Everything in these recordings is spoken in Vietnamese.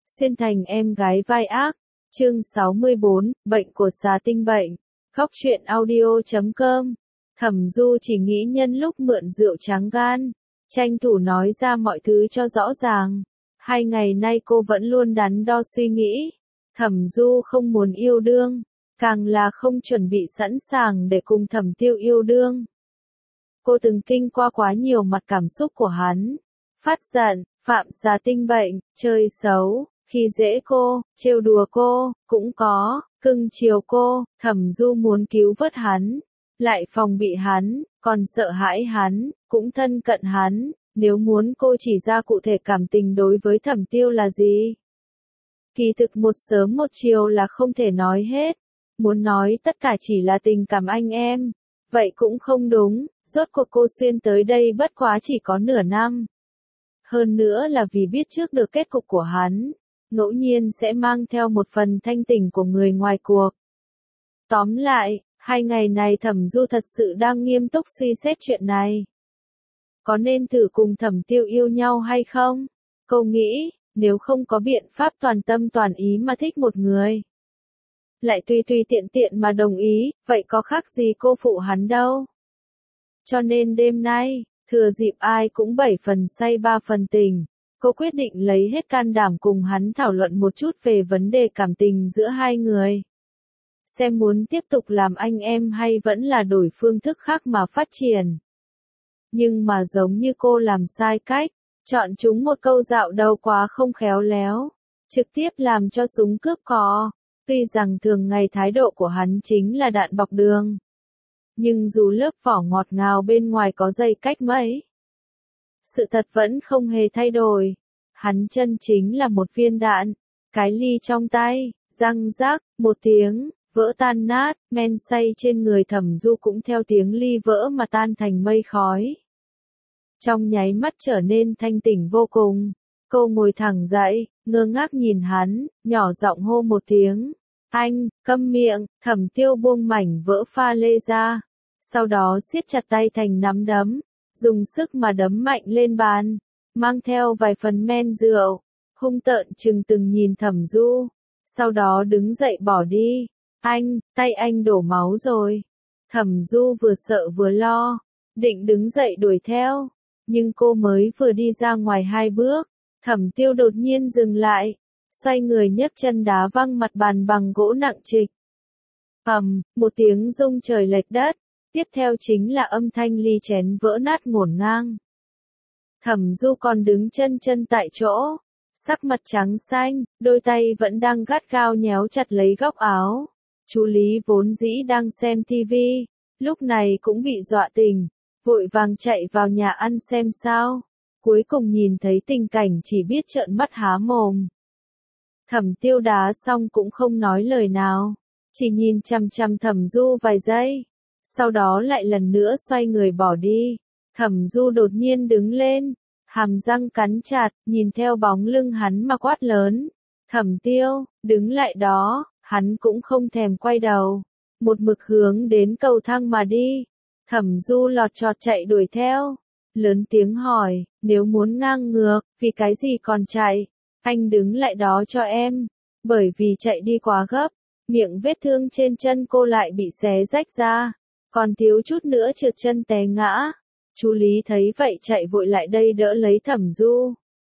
Xuyên thành em gái vai ác. Chương 64, bệnh của xà tinh bệnh. Góc truyện audio.com. Thẩm Du chỉ nghĩ nhân lúc mượn rượu tráng gan, tranh thủ nói ra mọi thứ cho rõ ràng. 2 ngày nay cô vẫn luôn đắn đo suy nghĩ. Thẩm Du không muốn yêu đương, càng là không chuẩn bị sẵn sàng để cùng Thẩm Tiêu yêu đương. Cô từng kinh qua quá nhiều mặt cảm xúc của hắn. Phát giận, phạm xà tinh bệnh, chơi xấu, khi dễ cô, trêu đùa cô, cũng có, cưng chiều cô. Thẩm Du muốn cứu vớt hắn, lại phòng bị hắn, còn sợ hãi hắn, cũng thân cận hắn. Nếu muốn cô chỉ ra cụ thể cảm tình đối với Thẩm Tiêu là gì? Kỳ thực một sớm một chiều là không thể nói hết. Muốn nói tất cả chỉ là tình cảm anh em, vậy cũng không đúng. Rốt cuộc cô xuyên tới đây bất quá chỉ có nửa năm. Hơn nữa là vì biết trước được kết cục của hắn, ngẫu nhiên sẽ mang theo một phần thanh tỉnh của người ngoài cuộc. Tóm lại, 2 ngày này Thẩm Du thật sự đang nghiêm túc suy xét chuyện này. Có nên thử cùng Thẩm Tiêu yêu nhau hay không? Cô nghĩ, nếu không có biện pháp toàn tâm toàn ý mà thích một người, lại tùy tùy tiện tiện mà đồng ý, vậy có khác gì cô phụ hắn đâu. Cho nên đêm nay, thừa dịp ai cũng 7 phần say 3 phần tình, cô quyết định lấy hết can đảm cùng hắn thảo luận một chút về vấn đề cảm tình giữa hai người. Xem muốn tiếp tục làm anh em hay vẫn là đổi phương thức khác mà phát triển. Nhưng mà giống như cô làm sai cách, chọn chúng một câu dạo đầu quá không khéo léo, trực tiếp làm cho súng cướp cò. Tuy rằng thường ngày thái độ của hắn chính là đạn bọc đường, nhưng dù lớp vỏ ngọt ngào bên ngoài có dày cách mấy, sự thật vẫn không hề thay đổi. Hắn chân chính là một viên đạn. Cái ly trong tay, răng rác, một tiếng, vỡ tan nát, men say trên người Thẩm Du cũng theo tiếng ly vỡ mà tan thành mây khói. Trong nháy mắt trở nên thanh tỉnh vô cùng. Cô ngồi thẳng dậy, ngơ ngác nhìn hắn, nhỏ giọng hô một tiếng. Anh, câm miệng. Thẩm Tiêu buông mảnh vỡ pha lê ra. Sau đó siết chặt tay thành nắm đấm, dùng sức mà đấm mạnh lên bàn, mang theo vài phần men rượu, hung tợn trừng từng nhìn Thẩm Du, sau đó đứng dậy bỏ đi. Anh, tay anh đổ máu rồi. Thẩm Du vừa sợ vừa lo, định đứng dậy đuổi theo, nhưng cô mới vừa đi ra ngoài 2 bước, Thẩm Tiêu đột nhiên dừng lại, xoay người nhấc chân đá văng mặt bàn bằng gỗ nặng trịch. Một tiếng rung trời lệch đất. Tiếp theo chính là âm thanh ly chén vỡ nát ngổn ngang. Thẩm Du còn đứng chân tại chỗ, sắc mặt trắng xanh, đôi tay vẫn đang gắt gao nhéo chặt lấy góc áo. Chú Lý vốn dĩ đang xem tivi, lúc này cũng bị dọa tỉnh, vội vàng chạy vào nhà ăn xem sao. Cuối cùng nhìn thấy tình cảnh chỉ biết trợn mắt há mồm. Thẩm Tiêu đá xong cũng không nói lời nào, chỉ nhìn chằm chằm Thẩm Du vài giây. Sau đó lại lần nữa xoay người bỏ đi. Thẩm Du đột nhiên đứng lên, hàm răng cắn chặt, nhìn theo bóng lưng hắn mà quát lớn. Thẩm Tiêu, đứng lại đó. Hắn cũng không thèm quay đầu, một mực hướng đến cầu thang mà đi. Thẩm Du lọt chọt chạy đuổi theo, lớn tiếng hỏi, nếu muốn ngang ngược, vì cái gì còn chạy? Anh đứng lại đó cho em. Bởi vì chạy đi quá gấp, miệng vết thương trên chân cô lại bị xé rách ra, còn thiếu chút nữa trượt chân té ngã. Chú Lý thấy vậy chạy vội lại đây đỡ lấy Thẩm Du.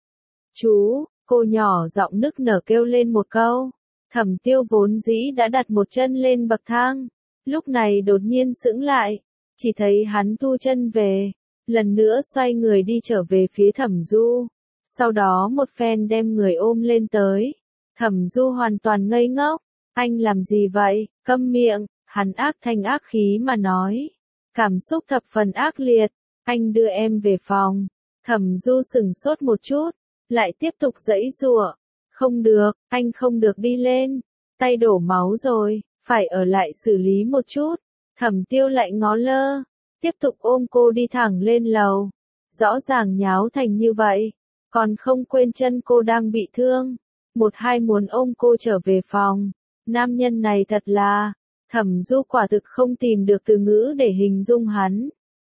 Chú, cô nhỏ giọng nức nở kêu lên một câu. Thẩm Tiêu vốn dĩ đã đặt một chân lên bậc thang, lúc này đột nhiên sững lại, chỉ thấy hắn thu chân về, lần nữa xoay người đi trở về phía Thẩm Du, sau đó một phen đem người ôm lên tới. Thẩm Du hoàn toàn ngây ngốc. Anh làm gì vậy? Câm miệng. Hắn ác thanh ác khí mà nói, cảm xúc thập phần ác liệt. Anh đưa em về phòng. Thẩm Du sững sốt một chút, lại tiếp tục giãy giụa. Không được, anh không được đi lên, tay đổ máu rồi, phải ở lại xử lý một chút. Thẩm Tiêu lại ngó lơ, tiếp tục ôm cô đi thẳng lên lầu. Rõ ràng nháo thành như vậy, còn không quên chân cô đang bị thương, một hai muốn ôm cô trở về phòng. Nam nhân này thật là... Thẩm Du quả thực không tìm được từ ngữ để hình dung hắn.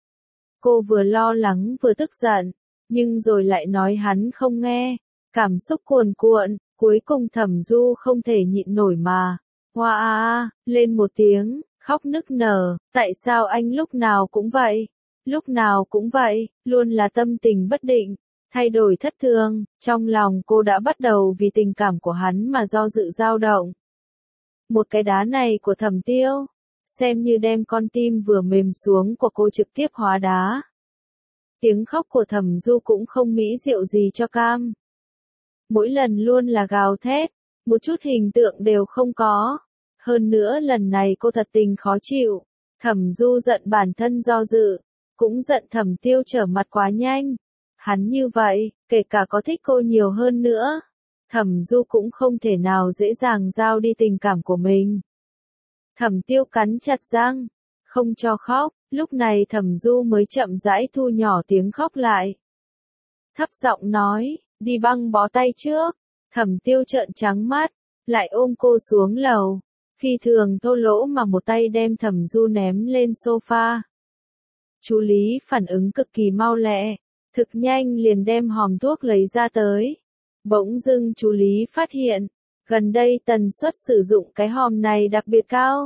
Cô vừa lo lắng vừa tức giận, nhưng rồi lại nói hắn không nghe. Cảm xúc cuồn Cuối cùng Thẩm Du không thể nhịn nổi mà. Hoa lên một tiếng, khóc nức nở, tại sao anh lúc nào cũng vậy? Lúc nào cũng vậy, luôn là tâm tình bất định, thay đổi thất thường, trong lòng cô đã bắt đầu vì tình cảm của hắn mà do dự dao động. Một cái đá này của Thẩm Tiêu, xem như đem con tim vừa mềm xuống của cô trực tiếp hóa đá. Tiếng khóc của Thẩm Du cũng không mỹ diệu gì cho cam. Mỗi lần luôn là gào thét, một chút hình tượng đều không có. Hơn nữa lần này cô thật tình khó chịu. Thẩm Du giận bản thân do dự, cũng giận Thẩm Tiêu trở mặt quá nhanh. Hắn như vậy, kể cả có thích cô nhiều hơn nữa, Thẩm Du cũng không thể nào dễ dàng giao đi tình cảm của mình. Thẩm Tiêu cắn chặt răng, không cho khóc, lúc này Thẩm Du mới chậm rãi thu nhỏ tiếng khóc lại. Thấp giọng nói, đi băng bó tay trước. Thẩm Tiêu trợn trắng mắt, lại ôm cô xuống lầu, phi thường thô lỗ mà một tay đem Thẩm Du ném lên sofa. Chú Lý phản ứng cực kỳ mau lẹ, thực nhanh liền đem hòm thuốc lấy ra tới. Bỗng dưng chú Lý phát hiện, gần đây tần suất sử dụng cái hòm này đặc biệt cao.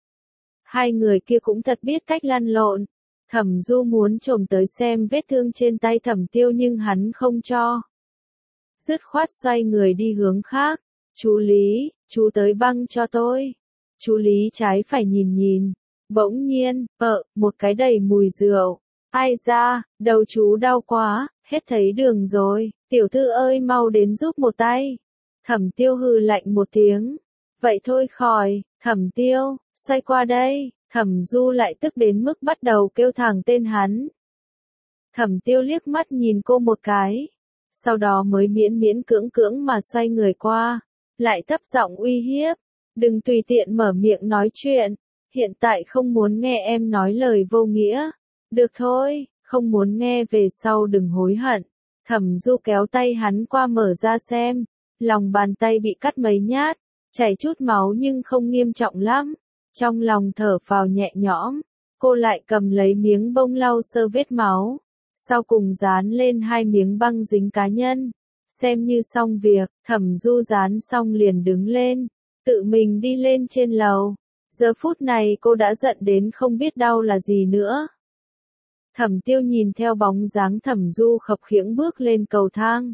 Hai người kia cũng thật biết cách lăn lộn. Thẩm Du muốn trồm tới xem vết thương trên tay Thẩm Tiêu nhưng hắn không cho. Dứt khoát xoay người đi hướng khác. Chú Lý, chú tới băng cho tôi. Chú Lý trái phải nhìn nhìn. Bỗng nhiên, một cái đầy mùi rượu. Ai da, đầu chú đau quá, hết thấy đường rồi. Tiểu thư ơi mau đến giúp một tay. Thẩm Tiêu hừ lạnh một tiếng. Vậy thôi khỏi, Thẩm Tiêu, xoay qua đây. Thẩm Du lại tức đến mức bắt đầu kêu thẳng tên hắn. Thẩm Tiêu liếc mắt nhìn cô một cái. Sau đó mới miễn miễn cưỡng cưỡng mà xoay người qua. Lại thấp giọng uy hiếp. Đừng tùy tiện mở miệng nói chuyện. Hiện tại không muốn nghe em nói lời vô nghĩa. Được thôi, không muốn nghe về sau đừng hối hận. Thẩm Du kéo tay hắn qua mở ra xem. Lòng bàn tay bị cắt mấy nhát. Chảy chút máu nhưng không nghiêm trọng lắm. Trong lòng thở phào nhẹ nhõm. Cô lại cầm lấy miếng bông lau sơ vết máu. Sau cùng dán lên 2 miếng băng dính cá nhân. Xem như xong việc, Thẩm Du dán xong liền đứng lên. Tự mình đi lên trên lầu. Giờ phút này cô đã giận đến không biết đau là gì nữa. Thẩm Tiêu nhìn theo bóng dáng Thẩm Du khập khiễng bước lên cầu thang.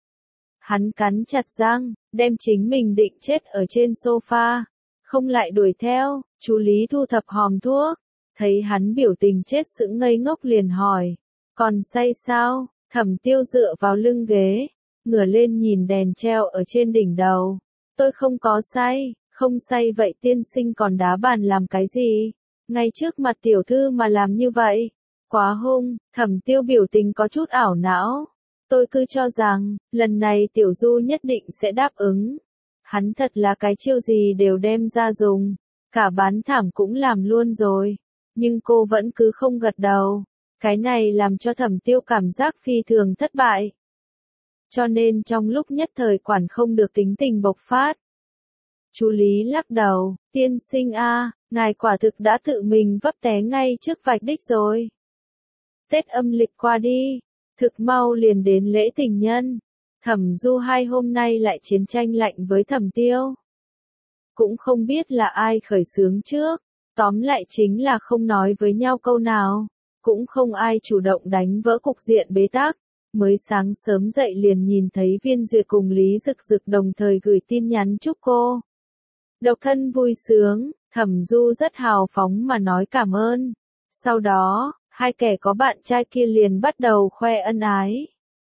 Hắn cắn chặt răng, đem chính mình định chết ở trên sofa. Không lại đuổi theo, chú Lý thu thập hòm thuốc. Thấy hắn biểu tình chết sững ngây ngốc liền hỏi. Còn say sao? Thẩm Tiêu dựa vào lưng ghế. Ngửa lên nhìn đèn treo ở trên đỉnh đầu. Tôi không có say, không say vậy tiên sinh còn đá bàn làm cái gì? Ngay trước mặt tiểu thư mà làm như vậy. Quá hung, Thẩm Tiêu biểu tình có chút ảo não. Tôi cứ cho rằng, lần này Tiểu Du nhất định sẽ đáp ứng. Hắn thật là cái chiêu gì đều đem ra dùng. Cả bán thảm cũng làm luôn rồi. Nhưng cô vẫn cứ không gật đầu. Cái này làm cho Thẩm Tiêu cảm giác phi thường thất bại. Cho nên trong lúc nhất thời quản không được tính tình bộc phát. Chú Lý lắc đầu, tiên sinh ngài quả thực đã tự mình vấp té ngay trước vạch đích rồi. Tết âm lịch qua đi, thực mau liền đến lễ tình nhân. Thẩm Du 2 hôm nay lại chiến tranh lạnh với Thẩm Tiêu. Cũng không biết là ai khởi xướng trước, tóm lại chính là không nói với nhau câu nào, cũng không ai chủ động đánh vỡ cục diện bế tắc. Mới sáng sớm dậy liền nhìn thấy Viên Duyệt cùng Lý Dực Dực đồng thời gửi tin nhắn chúc cô độc thân vui sướng. Thẩm Du rất hào phóng mà nói cảm ơn. Sau đó, hai kẻ có bạn trai kia liền bắt đầu khoe ân ái.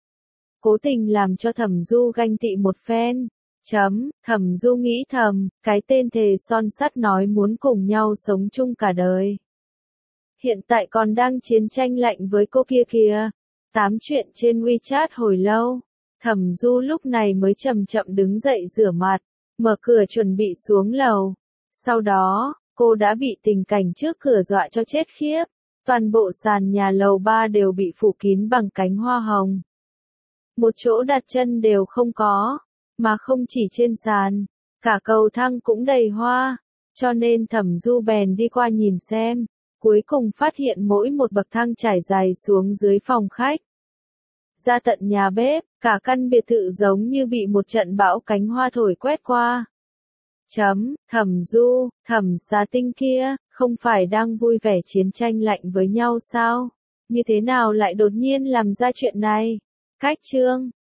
Cố tình làm cho Thẩm Du ganh tị một phen. Thẩm Du nghĩ thầm, cái tên thề son sắt nói muốn cùng nhau sống chung cả đời. Hiện tại còn đang chiến tranh lạnh với cô kia kìa. Tám chuyện trên WeChat hồi lâu. Thẩm Du lúc này mới chậm chậm đứng dậy rửa mặt, mở cửa chuẩn bị xuống lầu. Sau đó, cô đã bị tình cảnh trước cửa dọa cho chết khiếp. Toàn bộ sàn nhà lầu 3 đều bị phủ kín bằng cánh hoa hồng. Một chỗ đặt chân đều không có, mà không chỉ trên sàn, cả cầu thang cũng đầy hoa, cho nên Thẩm Du bèn đi qua nhìn xem, cuối cùng phát hiện mỗi một bậc thang trải dài xuống dưới phòng khách. ra tận nhà bếp, cả căn biệt thự giống như bị một trận bão cánh hoa thổi quét qua. Thẩm Du, Thẩm Xá Tinh kia, không phải đang vui vẻ chiến tranh lạnh với nhau sao? Như thế nào lại đột nhiên làm ra chuyện này? Cách chương